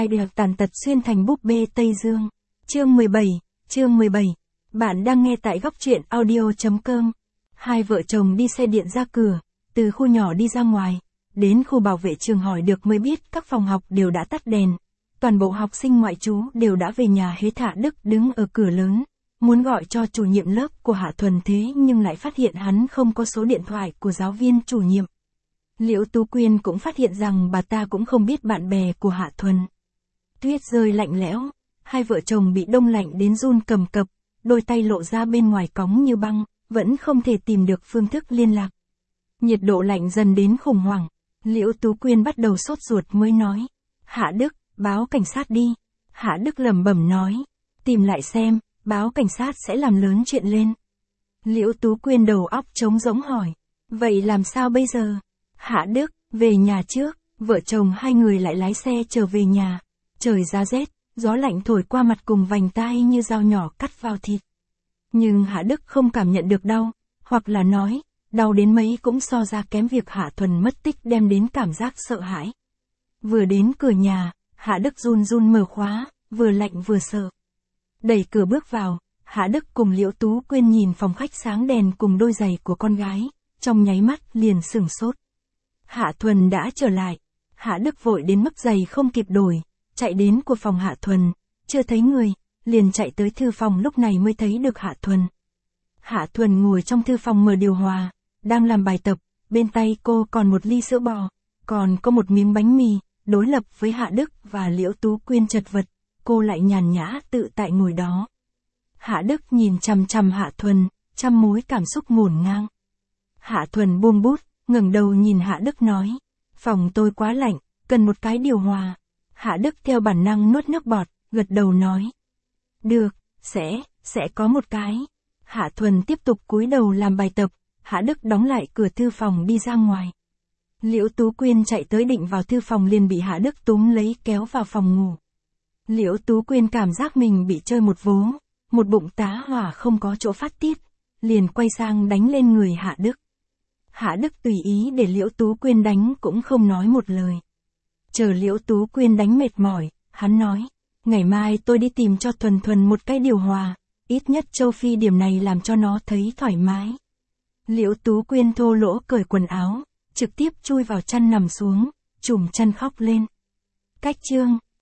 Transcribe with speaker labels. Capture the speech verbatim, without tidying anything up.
Speaker 1: Hai đều tàn tật xuyên thành búp bê Tây Dương. Chương mười bảy, chương mười bảy. Bạn đang nghe tại góc truyện audio.com. Hai vợ chồng đi xe điện ra cửa, từ khu nhỏ đi ra ngoài, đến khu bảo vệ trường hỏi được mới biết các phòng học đều đã tắt đèn. Toàn bộ học sinh ngoại trú đều đã về nhà hết. Hạ Đức đứng ở cửa lớn, muốn gọi cho chủ nhiệm lớp của Hạ Thuần thế nhưng lại phát hiện hắn không có số điện thoại của giáo viên chủ nhiệm. Liễu Tú Quyên cũng phát hiện rằng bà ta cũng không biết bạn bè của Hạ Thuần. Tuyết rơi lạnh lẽo, hai vợ chồng bị đông lạnh đến run cầm cập, đôi tay lộ ra bên ngoài cóng như băng, vẫn không thể tìm được phương thức liên lạc. Nhiệt độ lạnh dần đến khủng hoảng, Liễu Tú Quyên bắt đầu sốt ruột mới nói, Hạ Đức, báo cảnh sát đi. Hạ Đức lẩm bẩm nói, tìm lại xem, báo cảnh sát sẽ làm lớn chuyện lên. Liễu Tú Quyên đầu óc trống rỗng hỏi, vậy làm sao bây giờ? Hạ Đức, về nhà trước. Vợ chồng hai người lại lái xe trở về nhà. Trời giá rét, gió lạnh thổi qua mặt cùng vành tai như dao nhỏ cắt vào thịt. Nhưng Hạ Đức không cảm nhận được đau, hoặc là nói, đau đến mấy cũng so ra kém việc Hạ Thuần mất tích đem đến cảm giác sợ hãi. Vừa đến cửa nhà, Hạ Đức run run mở khóa, vừa lạnh vừa sợ. Đẩy cửa bước vào, Hạ Đức cùng Liễu Tú Quyên nhìn phòng khách sáng đèn cùng đôi giày của con gái, trong nháy mắt liền sửng sốt. Hạ Thuần đã trở lại. Hạ Đức vội đến mức giày không kịp đổi, chạy đến của phòng Hạ Thuần, chưa thấy người, liền chạy tới thư phòng, lúc này mới thấy được Hạ Thuần. Hạ Thuần ngồi trong thư phòng mở điều hòa, đang làm bài tập, bên tay cô còn một ly sữa bò, còn có một miếng bánh mì. Đối lập với Hạ Đức và Liễu Tú Quyên chật vật, cô lại nhàn nhã tự tại ngồi đó. Hạ Đức nhìn chằm chằm Hạ Thuần, trăm mối cảm xúc ngổn ngang. Hạ Thuần buông bút, ngẩng đầu nhìn Hạ Đức nói, phòng tôi quá lạnh, cần một cái điều hòa. Hạ Đức theo bản năng nuốt nước bọt, gật đầu nói, được, sẽ, sẽ có một cái. Hạ Thuần tiếp tục cúi đầu làm bài tập. Hạ Đức đóng lại cửa thư phòng đi ra ngoài. Liễu Tú Quyên chạy tới định vào thư phòng liền bị Hạ Đức túm lấy kéo vào phòng ngủ. Liễu Tú Quyên cảm giác mình bị chơi một vố, một bụng tá hỏa không có chỗ phát tiết, liền quay sang đánh lên người Hạ Đức. Hạ Đức tùy ý để Liễu Tú Quyên đánh cũng không nói một lời. Chờ Liễu Tú Quyên đánh mệt mỏi, hắn nói, ngày mai tôi đi tìm cho Thuần Thuần một cái điều hòa, ít nhất châu Phi điểm này làm cho nó thấy thoải mái. Liễu Tú Quyên thô lỗ cởi quần áo, trực tiếp chui vào chăn nằm xuống, trùm chăn khóc lên. Cách chương